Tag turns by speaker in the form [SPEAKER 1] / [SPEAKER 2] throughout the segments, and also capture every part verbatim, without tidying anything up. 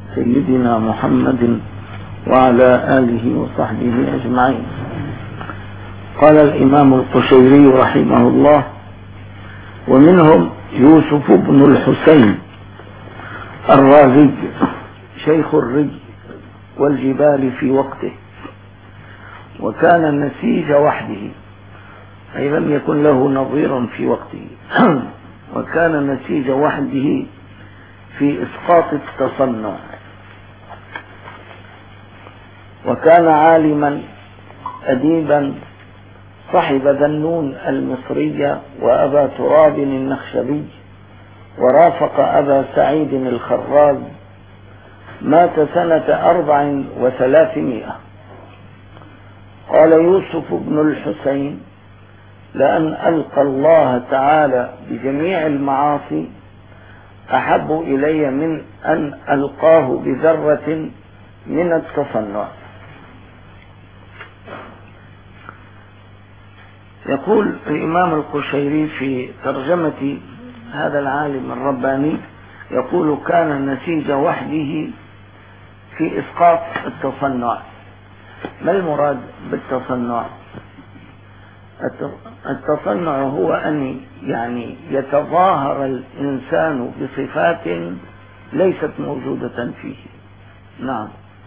[SPEAKER 1] سيدنا محمد وعلى آله وصحبه أجمعين. قال الإمام القشيري رحمه الله: ومنهم يوسف بن الحسين الرازي شيخ الرج والجبال في وقته، وكان النسيج وحده، أي لم يكن له نظير في وقته وكان النسيج وحده في إسقاط التصنع، وكان عالما أديبا، صحب ذنون المصري وأبا تراب النخشبي، ورافق أبا سعيد الخراز، مات سنة أربع وثلاثمائة. قال يوسف بن الحسين: لأن ألقى الله تعالى بجميع المعاصي أحب إلي من أن ألقاه بذرة من التصنع. يقول الإمام القشيري في ترجمة هذا العالم الرباني، يقول: كان النسيج وحده في إسقاط التصنع. ما المراد بالتصنع؟ التصنع هو أن يعني يتظاهر الإنسان بصفات ليست موجودة فيه. نعم،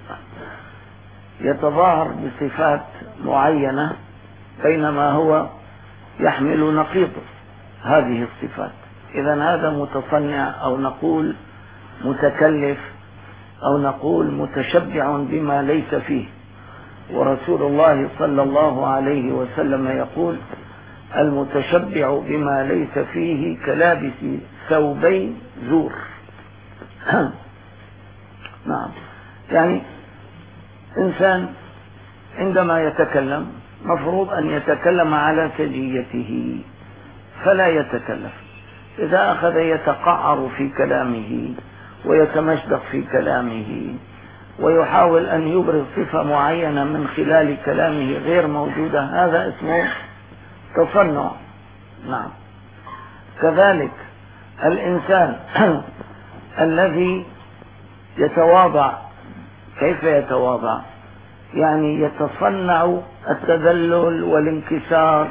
[SPEAKER 1] يتظاهر بصفات معينة بينما هو يحمل نقيض هذه الصفات. إذن هذا متصنع، أو نقول متكلف، أو نقول متشبع بما ليس فيه. ورسول الله صلى الله عليه وسلم يقول: المتشبع بما ليس فيه كلابس ثوبي زور. نعم، يعني إنسان عندما يتكلم مفروض أن يتكلم على سجيته فلا يتكلف. إذا أخذ يتقعر في كلامه ويتمشدق في كلامه ويحاول أن يبرز صفة معينة من خلال كلامه غير موجودة، هذا اسمه تصنع. نعم. كذلك الإنسان الذي يتواضع، كيف يتواضع؟ يعني يتصنع التذلل والانكسار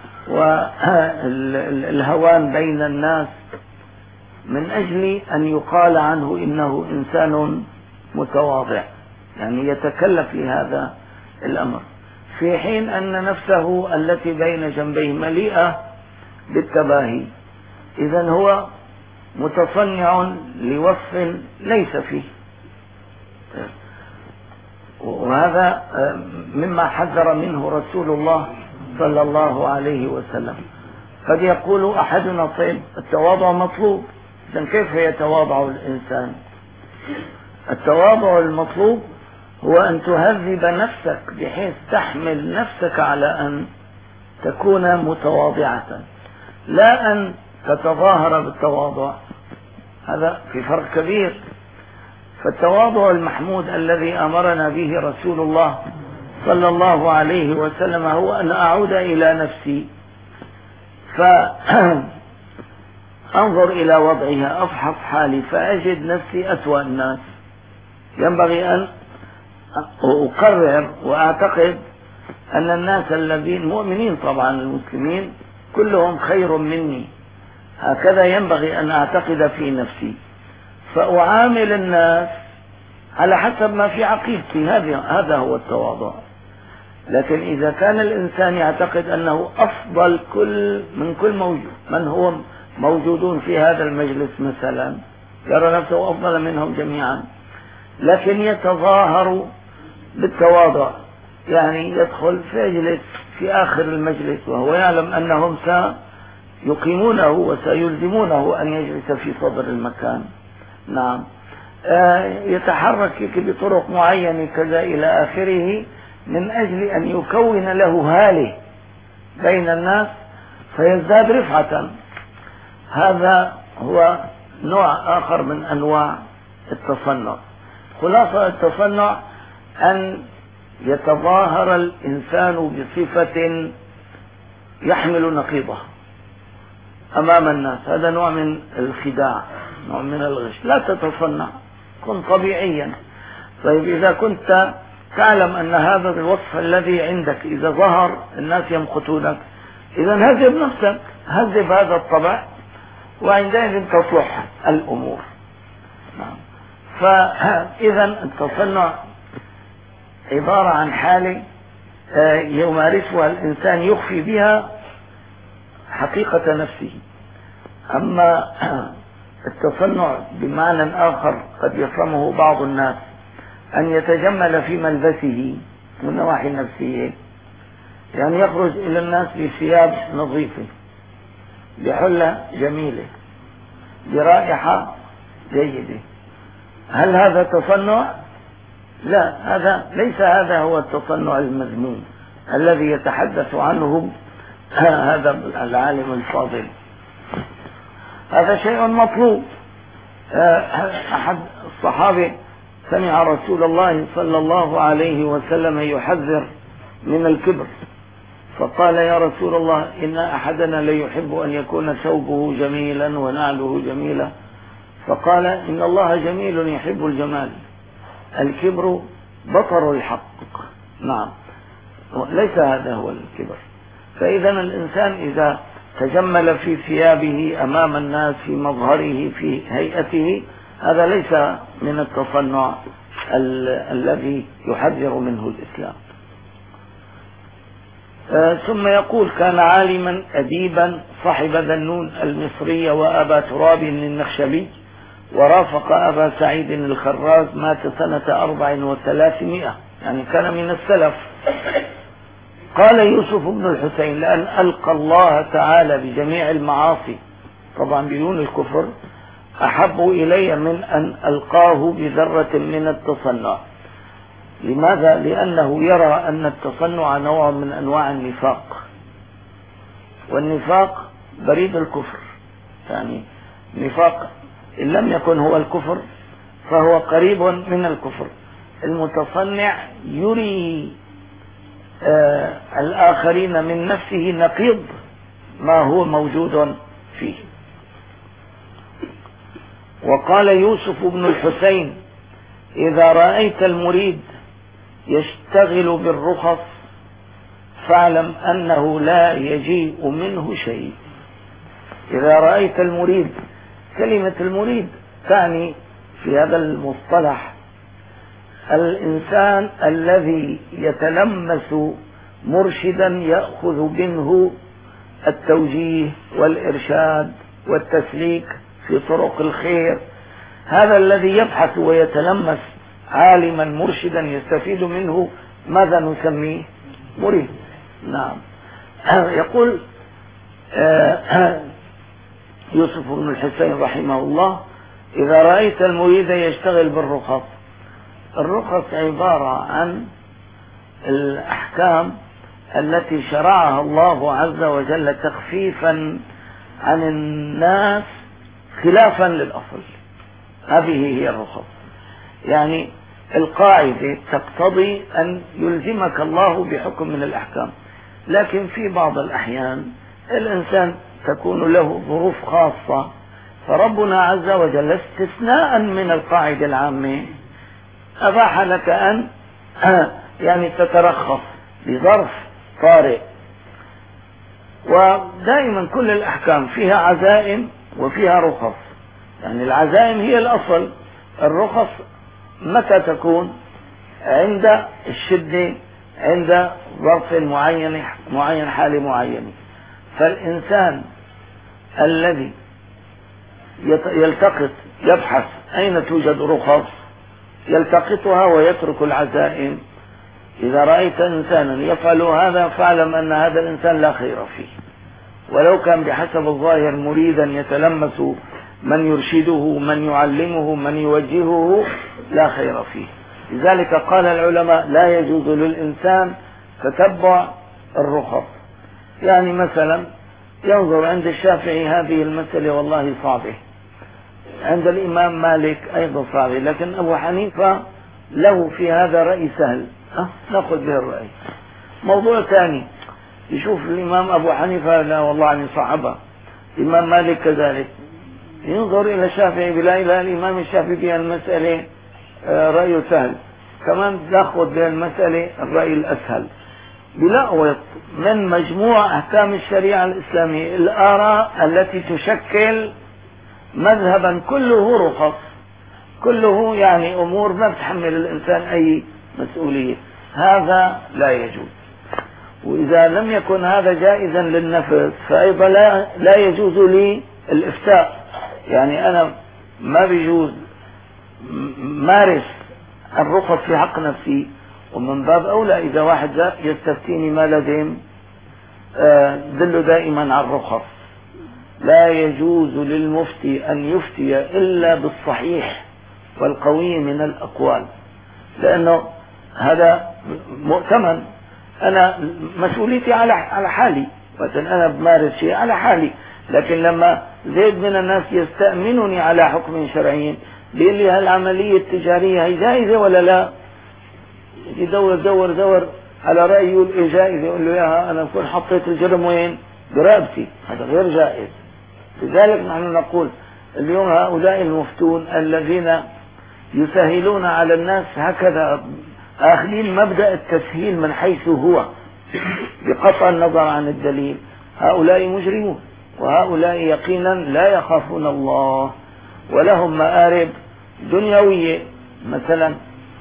[SPEAKER 1] والهوان بين الناس من أجل أن يقال عنه إنه إنسان متواضع، يعني يتكلف لهذا الأمر، في حين أن نفسه التي بين جنبيه مليئة بالتباهي. إذن هو متصنع لوصف ليس فيه، وهذا مما حذر منه رسول الله صلى الله عليه وسلم. قد يقول أحدنا: طيب التواضع مطلوب، إذن كيف يتواضع الإنسان؟ التواضع المطلوب هو أن تهذب نفسك بحيث تحمل نفسك على أن تكون متواضعة، لا أن تتظاهر بالتواضع. هذا في فرق كبير. فالتواضع المحمود الذي أمرنا به رسول الله صلى الله عليه وسلم هو أن أعود إلى نفسي فأنظر إلى وضعها، أفحص حالي فأجد نفسي أسوأ الناس. ينبغي أن أقرر وأعتقد أن الناس الذين مؤمنين، طبعا المسلمين كلهم خير مني، هكذا ينبغي أن أعتقد في نفسي، فأعامل الناس على حسب ما في عقيدتي. هذا هو التواضع. لكن إذا كان الإنسان يعتقد أنه أفضل كل من كل موجود، من هو موجودون في هذا المجلس مثلا، يرى نفسه أفضل منهم جميعا، لكن يتظاهر بالتواضع، يعني يدخل فيجلس في آخر المجلس وهو يعلم أنهم سيقيمونه وسيلزمونه أن يجلس في صدر المكان. نعم. يتحرك بطرق معينة كذا إلى آخره من أجل أن يكون له هاله بين الناس فيزداد رفعة. هذا هو نوع آخر من أنواع التصنع. خلاصة التصنع أن يتظاهر الإنسان بصفة يحمل نقيضه أمام الناس. هذا نوع من الخداع، نوع من الغش. لا تتصنع، كن طبيعيا. طيب إذا كنت تعلم أن هذا الوصف الذي عندك إذا ظهر الناس يمقتونك، إذا هذب نفسك، هذب هذا الطبع، وعندئذ تصلح الأمور. نعم. فإذا التصنع عبارة عن حالة يمارسها الإنسان يخفي بها حقيقة نفسه. أما التصنع بمعنى آخر قد يفهمه بعض الناس، أن يتجمل في ملبسه من النواحي النفسية، يعني يخرج إلى الناس بثياب نظيفة، بحلة جميلة، برائحة جيدة. هل هذا تصنع؟ لا، هذا ليس هذا هو التصنع المذموم الذي يتحدث عنه هذا العالم الفاضل. هذا شيء مطلوب. أحد الصحابة سمع رسول الله صلى الله عليه وسلم يحذر من الكبر، فقال: يا رسول الله، إن أحدنا ليحب أن يكون ثوبه جميلا ونعله جميلا. فقال: إن الله جميل يحب الجمال، الكبر بطر الحق. نعم، ليس هذا هو الكبر. فإذا الإنسان إذا تجمل في ثيابه أمام الناس، في مظهره، في هيئته، هذا ليس من التصنع ال الذي يحذر منه الإسلام. آه ثم يقول: كان عالما أديبا، صاحب ذنون المصري وأبا تراب النخشبي، ورافق أبا سعيد الخراز، مات سنة أربع وثلاثمائة، يعني كان من السلف. قال يوسف بن الحسين: لأن ألقى الله تعالى بجميع المعاصي، طبعا بدون الكفر، أحب إلي من أن ألقاه بذرة من التصنع. لماذا؟ لأنه يرى أن التصنع نوع من أنواع النفاق، والنفاق بريد الكفر، يعني نفاق إن لم يكن هو الكفر فهو قريب من الكفر. المتصنع يري آه الآخرين من نفسه نقيض ما هو موجود فيه. وقال يوسف بن الحسين: إذا رأيت المريد يشتغل بالرخص فاعلم أنه لا يجيء منه شيء. إذا رأيت المريد، كلمة المريد تعني في هذا المصطلح الإنسان الذي يتلمس مرشدا يأخذ منه التوجيه والإرشاد والتسليك في طرق الخير. هذا الذي يبحث ويتلمس عالما مرشدا يستفيد منه، ماذا نسميه؟ مريد. نعم. يقول يوسف بن الحسين رحمه الله: إذا رأيت المريد يشتغل بالرخص. الرخص عبارة عن الأحكام التي شرعها الله عز وجل تخفيفا عن الناس خلافا للأصل. هذه هي الرخص. يعني القاعدة تقتضي أن يلزمك الله بحكم من الأحكام، لكن في بعض الأحيان الإنسان تكون له ظروف خاصة، فربنا عز وجل استثناء من القاعدة العامة أباح لك أن يعني تترخص لظرف طارئ. ودائما كل الأحكام فيها عزائم وفيها رخص، يعني العزائم هي الأصل، الرخص متى تكون؟ عند الشدة، عند ظرف معين معين حالة معينة. فالإنسان الذي يلتقط يبحث أين توجد رخص يلتقطها ويترك العزائم. إذا رأيت إنسانا يفعل هذا فاعلم أن هذا الإنسان لا خير فيه، ولو كان بحسب الظاهر مريدا يتلمس من يرشده، من يعلمه، من يوجهه، لا خير فيه. لذلك قال العلماء: لا يجوز للإنسان تتبع الرخص. يعني مثلا ينظر عند الشافعي هذه المسألة والله صعبة، عند الإمام مالك أيضا صعبة، لكن أبو حنيفة له في هذا رأي سهل، أه؟ نأخذ به الرأي. موضوع ثاني يشوف الإمام أبو حنيفة لا والله عني صعبة، الإمام مالك كذلك، ينظر إلى الشافعي بلا إله الإمام الشافعي في المسألة رأيه سهل، كمان تاخذ بالمسألة الرأي الأسهل بلقوط من مجموع أحكام الشريعة الإسلامية الآراء التي تشكل مذهبا كله رخص، كله يعني أمور ما بتحمل الإنسان أي مسؤولية. هذا لا يجوز. وإذا لم يكن هذا جائزا للنفس فأيضا لا, لا يجوز لي الإفتاء. يعني أنا ما بيجوز مارس الرخص في حق نفسي، ومن باب أولى إذا واحد يستفتيني ما لديم دله دائما على الرخص. لا يجوز للمفتي أن يفتي إلا بالصحيح والقوي من الأقوال، لأنه هذا مؤتمن. أنا مسؤوليتي على على حالي، مثلا أنا بمارس شيء على حالي، لكن لما زيد من الناس يستأمنني على حكم شرعي بيقول لي هالعملية التجارية هي جائزة ولا لا، يدور دور دور على رأيه يقول إيه جائزة، يقول له ياها أنا بكون حطيت الجرم وين برقبتي، هذا غير جائز. لذلك نحن نقول اليوم هؤلاء المفتون الذين يسهلون على الناس هكذا آخذين مبدأ التسهيل من حيث هو بقطع النظر عن الدليل، هؤلاء مجرمون، وهؤلاء يقينا لا يخافون الله ولهم مآرب دنيوية. مثلا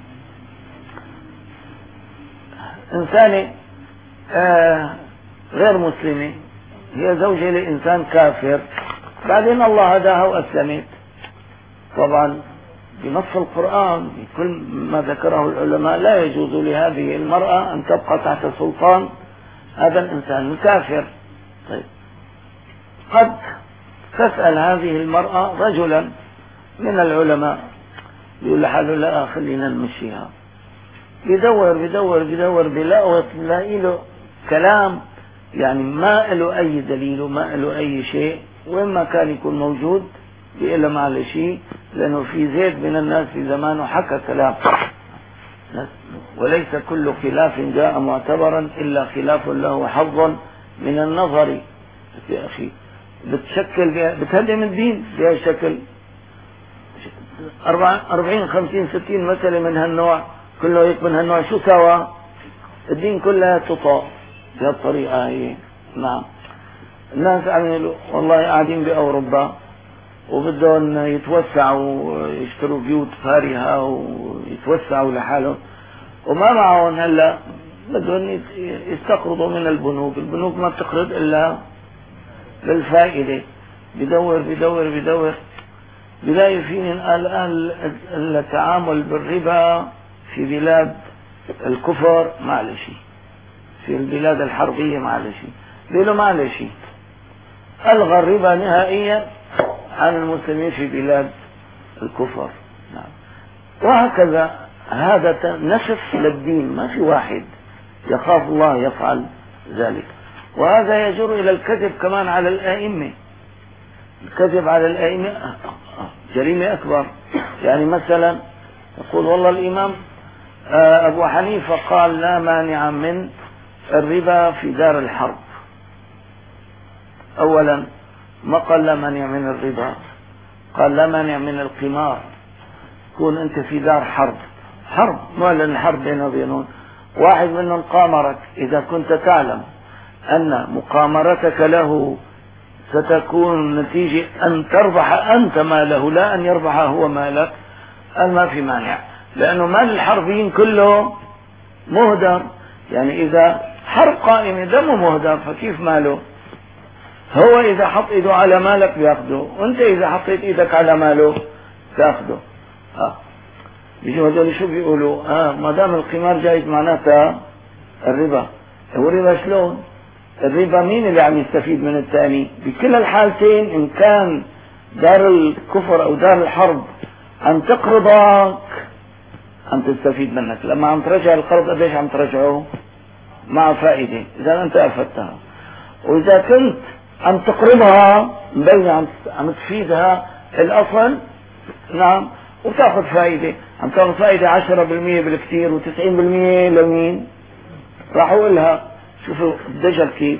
[SPEAKER 1] إنسانة آه غير مسلمة هي زوجة لإنسان كافر، بعدين الله هداها وأسلمت، طبعا بنص القرآن بكل ما ذكره العلماء لا يجوز لهذه المرأة أن تبقى تحت سلطان هذا الإنسان الكافر. طيب قد تسأل هذه المرأة رجلا من العلماء يقول لحاله لا خلينا نمشيها، بدور بدور بدور بلاقوا تلاقي له كلام يعني ما له أي دليل وما له أي شيء، وين ما كان يكون موجود بيقول له ما عليه شيء، لأنه في زيد من الناس في زمانه حكى كلام. وليس كل خلاف جاء معتبرا إلا خلاف له حظ من النظر. يا أخي بتشكل بتهدم الدين بهذا الشكل، أربعين خمسين ستين مسألة من هالنوع كله هيك من هالنوع، شو سوا الدين كلها تطاع بهالطريقة هي. نعم الناس عملوا والله قاعدين بأوروبا وبدهم يتوسعوا ويشتروا بيوت فارهة ويتوسعوا لحالهم، وما معهم هلا بدهم يستقرضوا من البنوك، البنوك ما بتقرض إلا بالفائدة، بدور بدور بدور بلاقي فيه الآن التعامل بالربا في بلاد الكفر ما عليه شيء، في البلاد الحربية ما عليه شيء، بيقولوا ما عليه شيء، ألغى الربا نهائيا عن المسلمين في بلاد الكفر. نعم. وهكذا هذا نسف للدين، ما في واحد يخاف الله يفعل ذلك. وهذا يجر إلى الكذب كمان على الآئمة، الكذب على الآئمة جريمة أكبر. يعني مثلا يقول والله الإمام أبو حنيفة قال لا مانع من الربا في دار الحرب. أولا ما قال لا مانع من الربا، قال لا مانع من القمار. كون أنت في دار حرب، حرب ما لأن الحرب بينه وبينهم، واحد منهم قامرك، إذا كنت تعلم أن مقامرتك له ستكون نتيجة أن تربح أنت ماله لا أن يربح هو مالك، قال ما في مانع، لأنه مال الحربيين كله مهدر. يعني إذا حرب قائمة دمه مهدر، فكيف ماله؟ هو إذا حط إيده على مالك بياخده، وأنت إذا حطيت إيدك على ماله تاخده. آه. بيجوا هذول شو بيقولوا؟ آه ما دام القمار جايز معناتها الربا. هو الربا شلون؟ الربا مين اللي عم يستفيد من الثاني؟ بكل الحالتين إن كان دار الكفر أو دار الحرب عم تقرضك عم تستفيد منك، لما عم ترجع القرض قديش عم ترجعه؟ مع فائدة إذا أنت أفدتها. وإذا كنت عم تقرضها مبين عم عم تفيدها الأصل، نعم، وتاخذ فائدة، عم تاخذ فائدة عشرة بالمية بالكثير وتسعين بالمية لمين؟ راح أقولها. شوفوا الدجل كيف.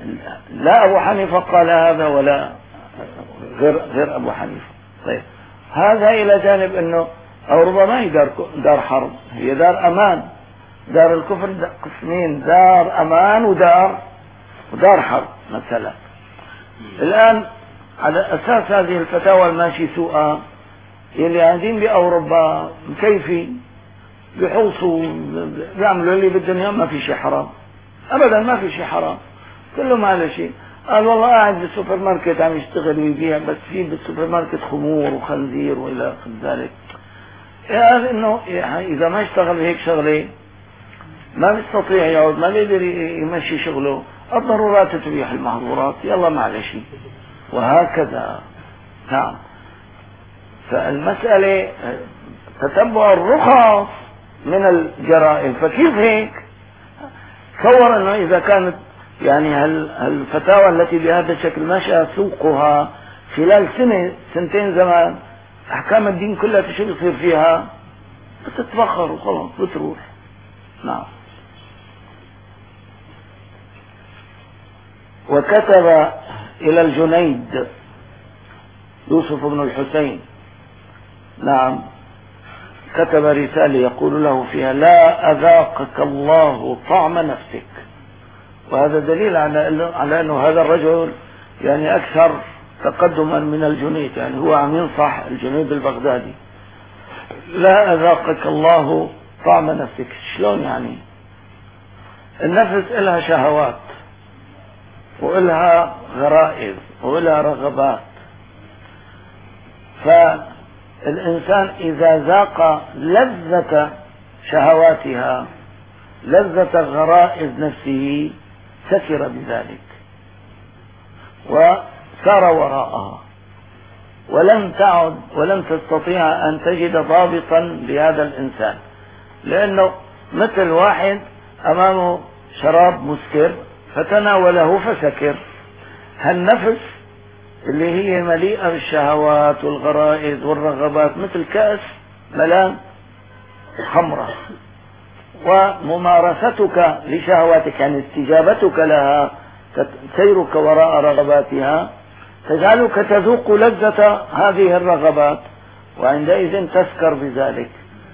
[SPEAKER 1] فلا أبو حنيفة قال هذا ولا غير غير أبو حنيفة. طيب هذا إلى جانب أنه أوروبا ما هي دار, دار حرب، هي دار أمان. دار الكفر قسمين، دار أمان ودار ودار حرب مثلا. الآن على أساس هذه الفتاوى الماشي سوءا يلي قاعدين بأوروبا مكيفين بيحوصوا بيعملوا اللي بالدنيا، ما في شيء حرام أبدا، ما في شيء حرام، كلهم على شيء. قال والله قاعد بالسوبر ماركت عم يشتغل ويبيع، بس في بالسوبر ماركت خمور وخنزير وإلى ذلك. قال إنه إذا ما اشتغل هيك شغلة ما بيستطيع يعود، ما بيقدر يمشي شغله، الضرورات تبيح المحظورات، يلا معلش، وهكذا. نعم. فالمسألة تتبع الرخص من الجرائم. فكيف هيك؟ تصور انه اذا كانت يعني الفتاوى التي بهذا الشكل مشى سوقها خلال سنة سنتين زمان، احكام الدين كلها شو بيصير فيها؟ بتتبخر وخلاص بتروح. نعم. وكتب الى الجنيد يوسف بن الحسين، نعم، كتب رسالة يقول له فيها: لا أذاقك الله طعم نفسك. وهذا دليل على على أنه هذا الرجل يعني أكثر تقدما من الجنيد، يعني هو عم ينصح الجنيد البغدادي. لا أذاقك الله طعم نفسك. شلون يعني؟ النفس إلها شهوات وإلها غرائز وإلها رغبات، فالإنسان إذا ذاق لذة شهواتها، لذة غرائز نفسه، سكر بذلك وسار وراءها، ولن تعد ولن تستطيع أن تجد ضابطا لهذا الإنسان، لأنه مثل واحد أمامه شراب مسكر فتناوله فسكر. هالنفس اللي هي مليئة بالشهوات والغرائز والرغبات مثل كأس ملان خمرة، وممارستك لشهواتك يعني استجابتك لها، سيرك وراء رغباتها، تجعلك تذوق لذة هذه الرغبات، وعندئذ تسكر بذلك.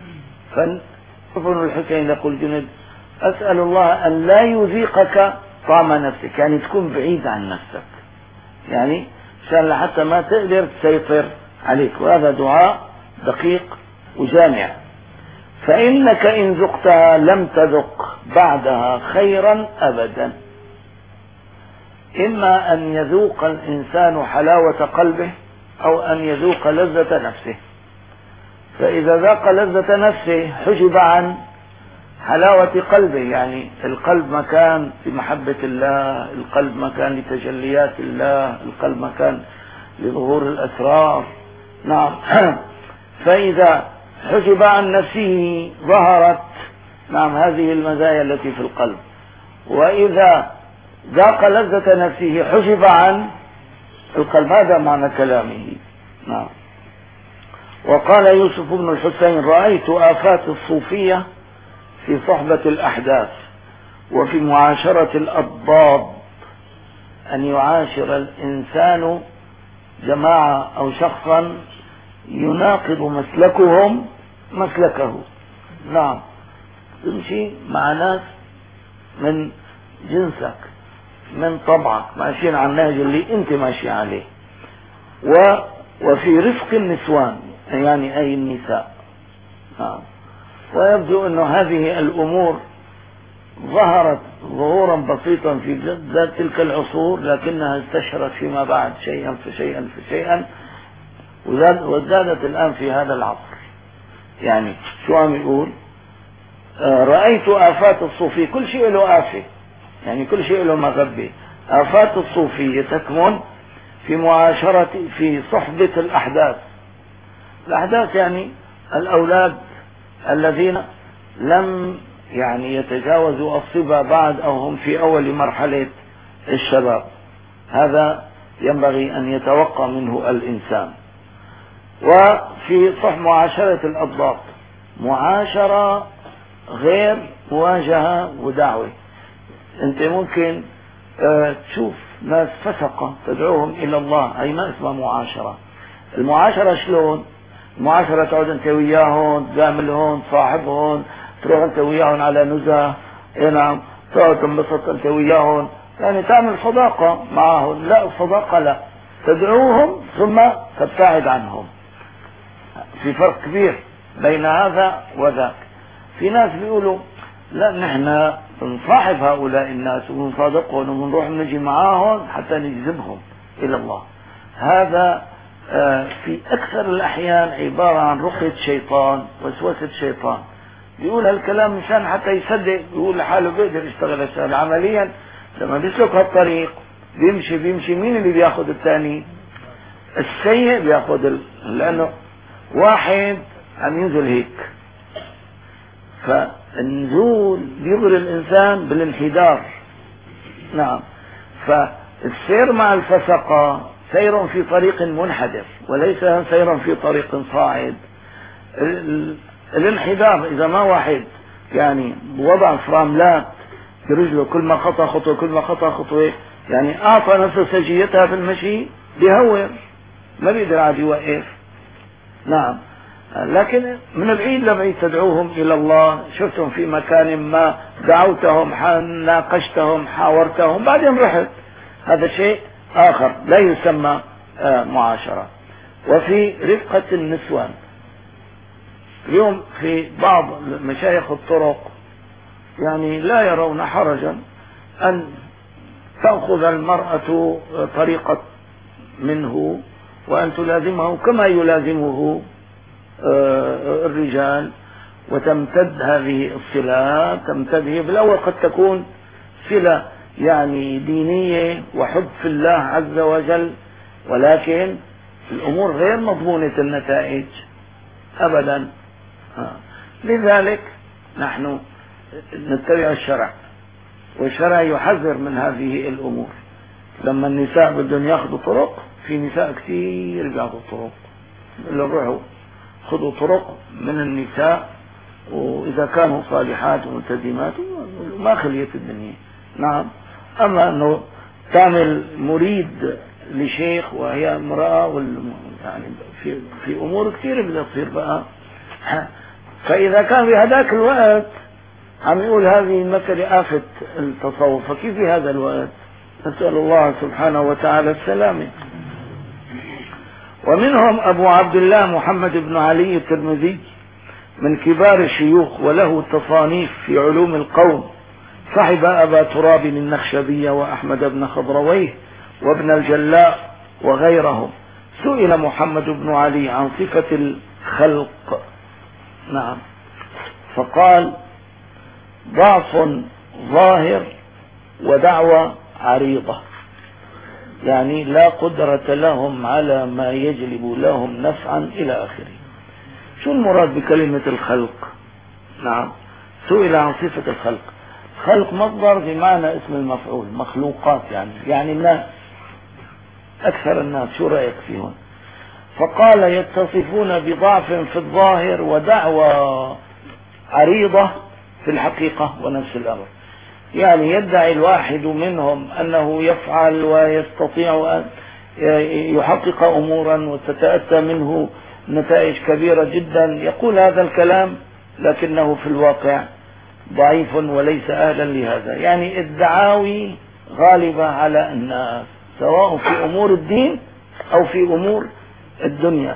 [SPEAKER 1] فابن الحسين يقول جند: أسأل الله أن لا يذيقك طعم نفسك، يعني تكون بعيد عن نفسك، يعني عشان حتى ما تقدر تسيطر عليك. وهذا دعاء دقيق وجامع. فإنك إن ذقتها لم تذق بعدها خيرا أبدا. إما أن يذوق الإنسان حلاوة قلبه أو أن يذوق لذة نفسه. فإذا ذاق لذة نفسه حجب عن حلاوة قلبه، يعني القلب مكان لمحبة الله، القلب مكان لتجليات الله، القلب مكان لظهور الأسرار. نعم. فإذا حجب عن نفسه ظهرت نعم هذه المزايا التي في القلب. وإذا ذاق لذة نفسه حجب عن القلب. هذا معنى كلامه. نعم. وقال يوسف بن الحسين: رأيت آفات الصوفية في صحبة الأحداث وفي معاشرة الأضداد، أن يعاشر الإنسان جماعة أو شخصا يناقض مسلكهم مسلكه. نعم. تمشي مع ناس من جنسك من طبعك ماشيين على النهج اللي انت ماشي عليه. و وفي رفق النسوان، يعني أي النساء. نعم. ويبدو أن هذه الأمور ظهرت ظهورا بسيطا في ذات تلك العصور، لكنها استشرت فيما بعد شيئا فشيئا فشيئا، وزادت الآن في هذا العصر. يعني شو عم يقول؟ آه رأيت آفات الصوفية، كل شيء له آفة، يعني كل شيء له مغبة. آفات الصوفية تكمن في معاشرة في صحبة الأحداث. الأحداث يعني الأولاد الذين لم يعني يتجاوزوا الصبا بعد، أو هم في أول مرحلة الشباب. هذا ينبغي أن يتوقع منه الإنسان. وفي صح معاشرة الأضداد، معاشرة غير مواجهة ودعوة. أنت ممكن اه تشوف ناس فسقة تدعوهم إلى الله، هي ما اسمها معاشرة. المعاشرة شلون؟ المعاشرة تقعد انت وياهم، تزامل هون، تصاحب هون، تروح انت وياهم على نزهة، اي نعم، تقعد تنبسط انت وياهم، يعني تعمل صداقة معهم. لا، الصداقة لا، تدعوهم ثم تبتعد عنهم. في فرق كبير بين هذا وذاك. في ناس بيقولوا لا، نحن بنصاحب هؤلاء الناس وبنصادقهم وبنروح نجي معاهم حتى نجذبهم إلى الله. هذا في أكثر الأحيان عبارة عن رقية شيطان، وسوسة شيطان. بيقول هالكلام مشان حتى يصدق، يقول لحاله بيقدر يشتغل الشغل. عمليا لما بيسلك هالطريق بيمشي بيمشي مين اللي بياخد الثاني؟ السيء بياخد ال... لأنه واحد عم ينزل هيك، فالنزول بيغري الإنسان بالانحدار. نعم، فالسير مع الفسقة سير في طريق منحدر وليس سير في طريق صاعد. الانحدار إذا ما واحد يعني وضع فراملات برجله، كل ما خطأ خطوة كل ما خطأ خطوة، يعني أعطى نفسه سجيتها في المشي، بيهور، ما بيقدر عاد يوقف. نعم، لكن من العيد لبعيد تدعوهم إلى الله، شفتهم في مكان ما، دعوتهم، ناقشتهم، حاورتهم، بعدين رحت، هذا شيء آخر لا يسمى معاشرة. وفي رفقة النسوان، اليوم في بعض مشايخ الطرق يعني لا يرون حرجا أن تأخذ المرأة طريقة منه وأن تلازمه كما يلازمه الرجال، وتمتد هذه الصلة. تمتد هي بالأول قد تكون صلة يعني دينية وحب في الله عز وجل، ولكن الأمور غير مضمونة النتائج أبدا. لذلك نحن نتبع الشرع، والشرع يحذر من هذه الأمور. لما النساء بدهم ياخذوا طرق، في نساء كثير بياخذوا طرق، اللي روحوا خذوا طرق من النساء، وإذا كانوا صالحات وملتزمات ما خليت الدنيا. نعم، أما أنه تعمل مريد لشيخ وهي امرأة، يعني في في أمور كثيرة بدها تصير بقى. فإذا كان في هذاك الوقت عم يقول هذه المسألة آفة التصوف، فكيف في هذا الوقت؟ نسأل الله سبحانه وتعالى السلامة. ومنهم أبو عبد الله محمد بن علي الترمذي من كبار الشيوخ، وله تصانيف في علوم القوم، صحب أبا تراب النخشبي وأحمد بن خضرويه وابن الجلاء وغيرهم. سئل محمد بن علي عن صفة الخلق، نعم، فقال: ضعف ظاهر ودعوة عريضة، يعني لا قدرة لهم على ما يجلب لهم نفعا إلى آخره. شو المراد بكلمة الخلق؟ نعم، سئل عن صفة الخلق. خلق مصدر بمعنى اسم المفعول، مخلوقات، يعني يعني الناس، أكثر الناس. شو رأيك فيهم؟ فقال: يتصفون بضعف في الظاهر ودعوة عريضة في الحقيقة ونفس الأمر. يعني يدعي الواحد منهم أنه يفعل ويستطيع أن يحقق أمورا وتتأتى منه نتائج كبيرة جدا، يقول هذا الكلام لكنه في الواقع ضعيف وليس أهلا لهذا. يعني الدعاوي غالبة على الناس، سواء في أمور الدين أو في أمور الدنيا.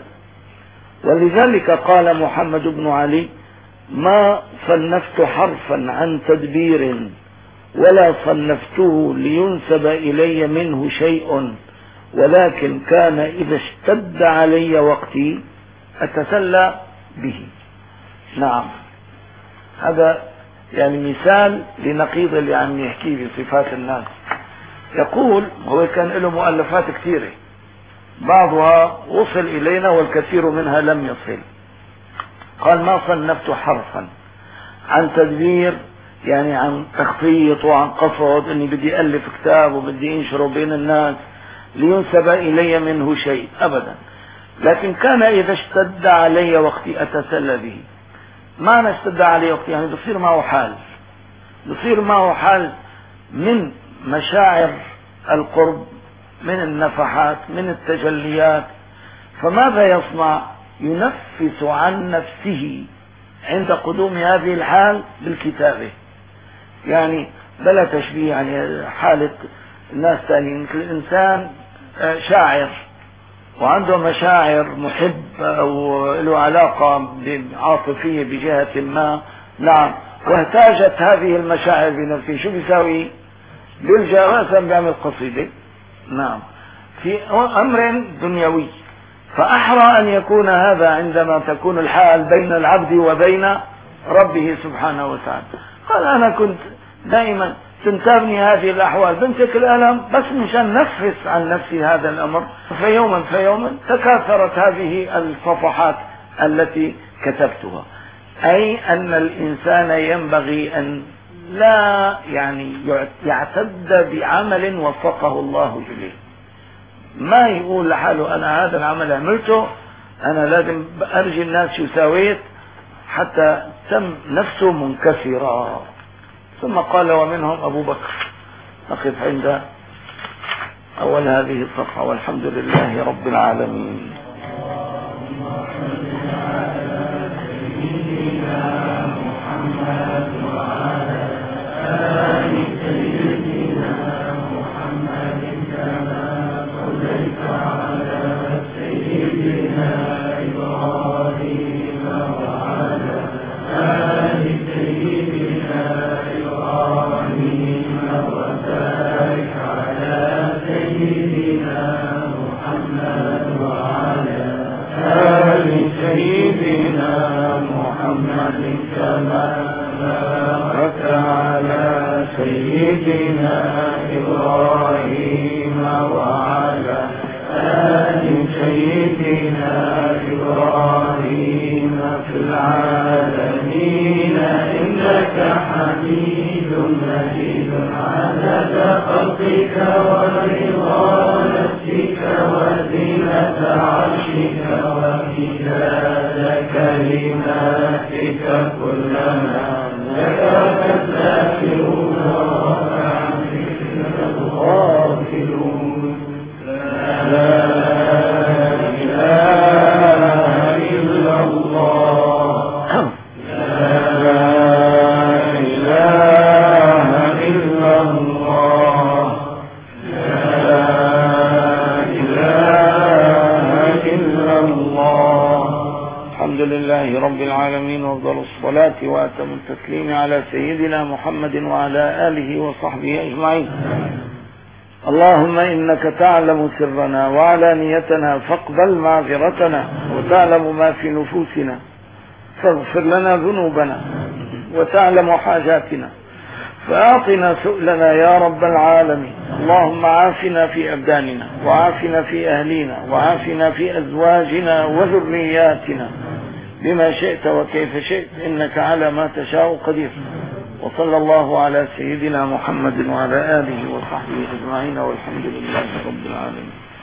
[SPEAKER 1] ولذلك قال محمد بن علي: ما صنفت حرفا عن تدبير ولا صنفته لينسب إلي منه شيء، ولكن كان إذا اشتد علي وقتي أتسلى به. نعم، هذا يعني مثال لنقيض اللي عم يحكي بصفات الناس. يقول هو كان له مؤلفات كثيرة، بعضها وصل إلينا والكثير منها لم يصل. قال: ما صنفت حرفا عن تدبير، يعني عن تخطيط وعن قصد اني بدي ألف كتاب وبدي انشره بين الناس لينسب الي منه شيء ابدا، لكن كان اذا اشتد علي وقتي اتسلى به. ما اشتد علي وقتي يعني بصير معه حال، بصير معه حال من مشاعر القرب، من النفحات، من التجليات. فماذا يصنع؟ ينفس عن نفسه عند قدوم هذه الحال بالكتابة. يعني بلا تشبيه، يعني حالة الناس تاني، مثل الإنسان شاعر وعنده مشاعر محب أو له علاقة عاطفية بجهة ما، نعم، واحتاجت هذه المشاعر بنفسه، شو بيساوي؟ بيلجأ رأسا بيعمل قصيدة، نعم، في أمر دنيوي. فأحرى أن يكون هذا عندما تكون الحال بين العبد وبين ربه سبحانه وتعالى. قال أنا كنت دائما تنتابني هذه الأحوال، بمسك الألم بس مشان نفس عن نفسي هذا الأمر، فيوما فيوما تكاثرت هذه الصفحات التي كتبتها. أي أن الإنسان ينبغي أن لا يعني يعتد بعمل وفقه الله إليه، ما يقول لحاله أنا هذا العمل عملته، أنا لازم أرجي الناس شو سويت، حتى تم نفسه منكسرة. ثم قال ومنهم أبو بكر. نقف عند أول هذه الصفحة، والحمد لله رب العالمين. سيدنا إبراهيم وعلى آل سيدنا إبراهيم في العالمين إنك حميد مجيد عدد خلقك ورضا نفسك وزنة عرشك ومداد كلماتك كلما ذكرك الذاكرون الغافلون. لا إله إلا الله، لا إله إلا الله، لا إله إلا الله. الحمد لله رب العالمين، وأفضل الصلاة وأتم التسليم على سيدنا محمد وعلى آله وصحبه أجمعين. اللهم إنك تعلم سرنا وعلانيتنا، فاقبل معذرتنا، وتعلم ما في نفوسنا، فاغفر لنا ذنوبنا، وتعلم حاجاتنا، فأعطنا سؤلنا يا رب العالمين. اللهم عافنا في أبداننا، وعافنا في أهلنا، وعافنا في أزواجنا وذرياتنا، بما شئت وكيف شئت، إنك على ما تشاء قدير. وصلى الله على سيدنا محمد وعلى آله وصحبه أجمعين، والحمد لله رب العالمين.